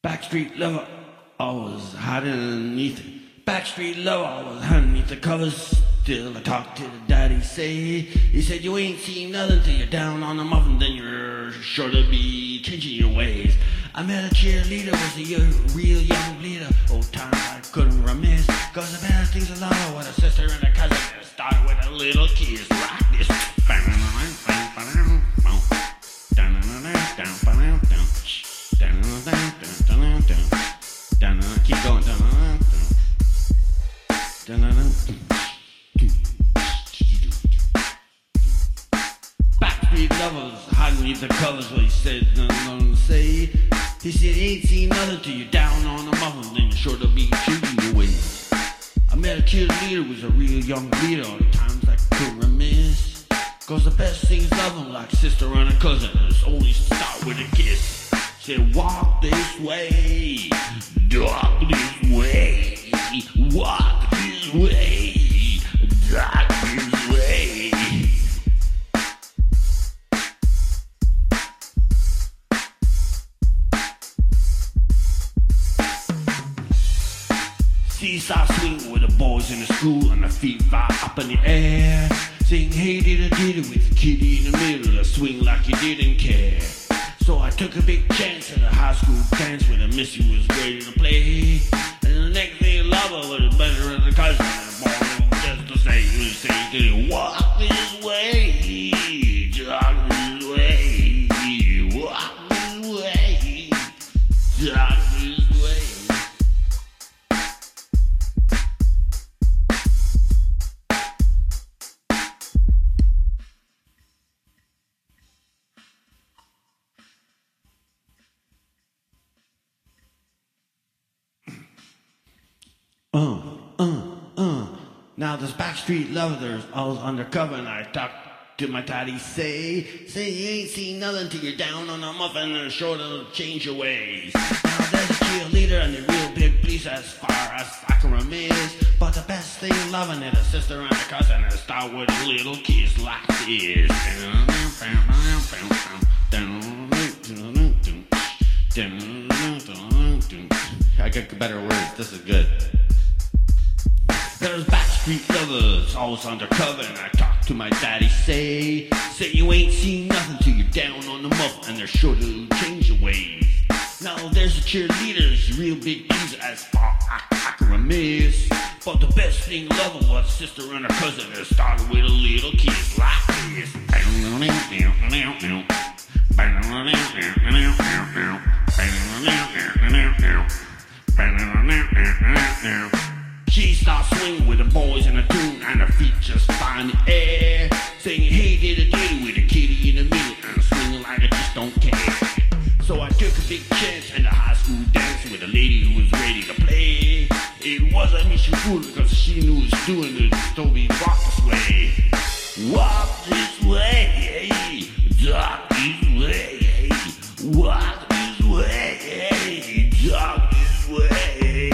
Backstreet Lover, I was hiding underneath it. Backstreet Lover, I was hiding underneath the covers. Still I talked to the daddy, he said you ain't seen nothing till you're down on the muffin, then you're sure to be changing your ways. I met a cheerleader, was a real young leader. Old times I couldn't remiss, cause the best things along with a sister and a cousin. It started with a little kiss like this. Keep going. Backstreet Lovers, hiding beneath the covers, what he said, nothing to say. He said, ain't seen nothing till you're down on the muffin, then you're sure to be shooting your ways. I met a cheerleader, was a real young leader, all the times I couldn't remiss. Cause the best things love them like sister and a cousin, it's only start with a kiss. Said, walk this way, walk this way, walk this way, walk this way. Seesaw swing with the boys in the school and the feet fly up in the air. Sing hey diddle diddle with the kitty in the middle, swing like you didn't care. So I took a big chance at a high school dance where the missy was ready to play. And the next thing lover was better than the cousin. And boy, just to say, you say, walk this way, walk this way, walk this way, walk this way. Now this Backstreet Lovers, I was undercover and I talked to my daddy, say you ain't seen nothing till you're down on a muffin and sure to change your ways. Now there's a cheerleader and a real big police as far as I can remiss. But the best thing loving is a sister and a cousin and start with a little kiss like this. I got better words, this is good. There's Backstreet Lovers, always undercover, and I talk to my daddy, say you ain't seen nothing till you're down on the muffin, and they're sure to change your ways. Now there's a cheerleader, she's real big piece as far I can remiss. But the best thing loving was sister and her cousin, and started with a little kiss like this. She starts swinging with the boys in a tune and her feet just fly in the air. Singing hey diddle diddle with a kitty in the middle and swinging like I just don't care. So I took a big chance in the high school dance with a lady who was ready to play. It wasn't me she fooled because she knew what she was doing and told me walk this way. Walk this way, walk this way, walk this way, walk this way.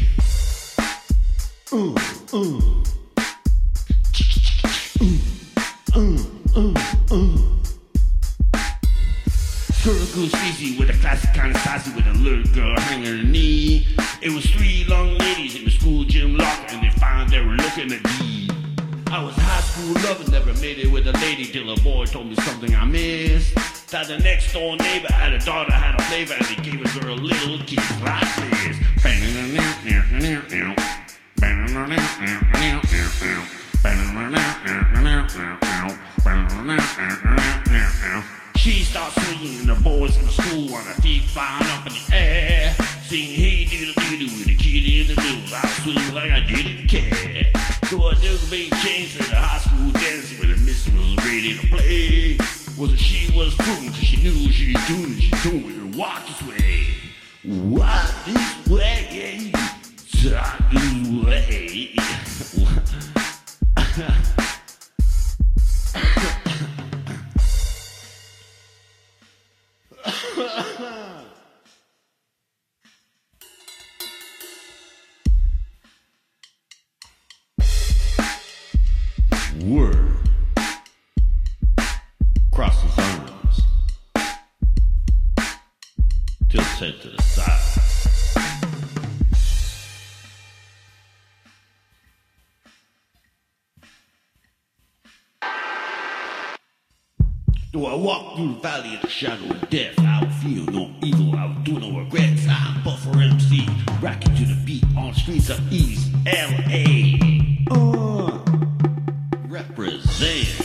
Squirrel goose easy with a classic kind of sassy with a little girl hanging her knee. It was three long ladies in the school gym locker and they found they were looking at me. I was high school lover, never made it with a lady till a boy told me something I missed. That the next door neighbor had a daughter, had a flavor, and he gave a girl a little kiss like this. She starts swinging and the boys in the school on her feet flying up in the air. Singing hey diddle diddle with a kitty in the middle. I swing like I didn't care. So I took a big chance at a high school dance where the miss was ready to play. Wasn't she was fooling cause she knew what she was doing. She told me to walk this way. Walk this way. Talk this way. Word. Cross his arms. Tilts head to the side. walk through the valley of the shadow of death. I will feel no evil, I will do no regrets. I'm Buffer MC, rocking to the beat on streets of East LA. Represent.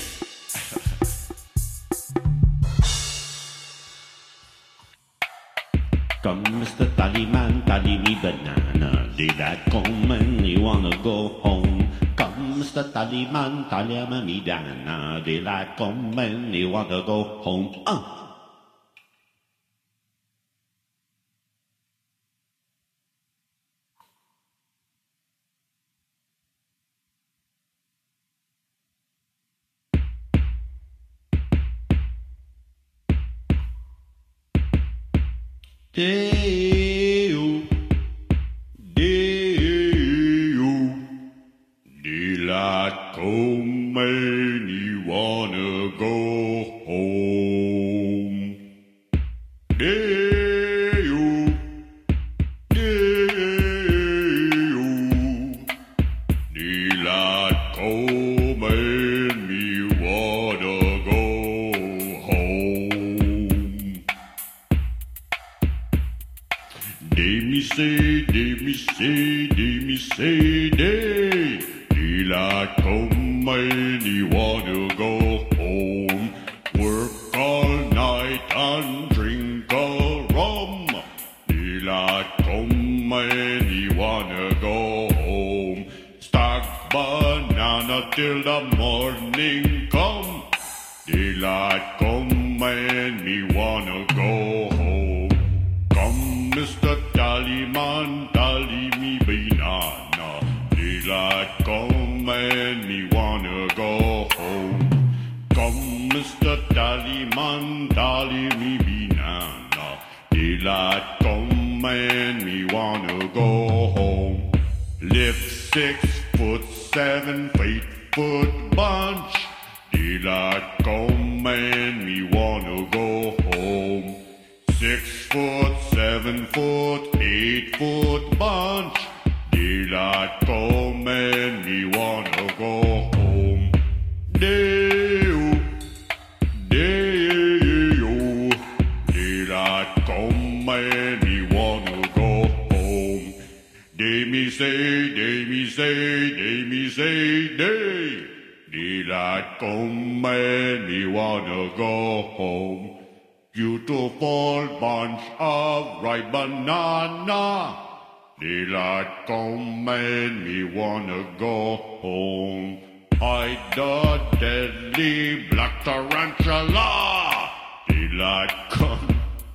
Come, Mr. Tallyman, tally me banana. Daylight come and you wanna go home. Come, Mr. Tallyman, tally me banana. Daylight come and you wanna go home. Day-o, day-o, daylight come and you wanna go home. Day-o, day-o, daylight come and you wanna go home. Day me say, day. Daylight come and you wanna go home. Work all night and drink all rum. Daylight come and you wanna go home. Stack banana till the morning come. Daylight come and me wanna go home. Come, Mr. Tallyman, tally me banana. Daylight come and me wanna go home. Come, Mr. Tallyman, tally me banana. Daylight come and me wanna go home. Lift 6 foot, 7 8-foot bunch. Daylight come and me wanna go home. 6 foot, 7 foot, 8-foot bunch. Daylight come and me wanna go home. Day-o, day-o, daylight come and me wanna go home. Day me say, day. Daylight come and me wanna go home. Beautiful bunch of ripe banana. Daylight come and me wanna go home. Hide the deadly black tarantula. Daylight come.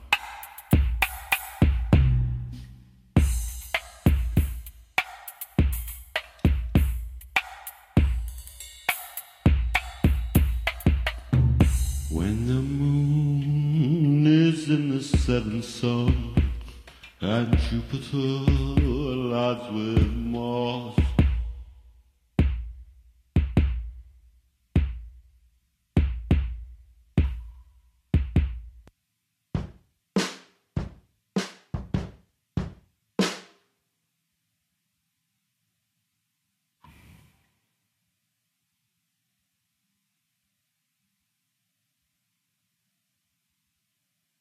When the moon is in the setting sun, and Jupiter lies with Mars,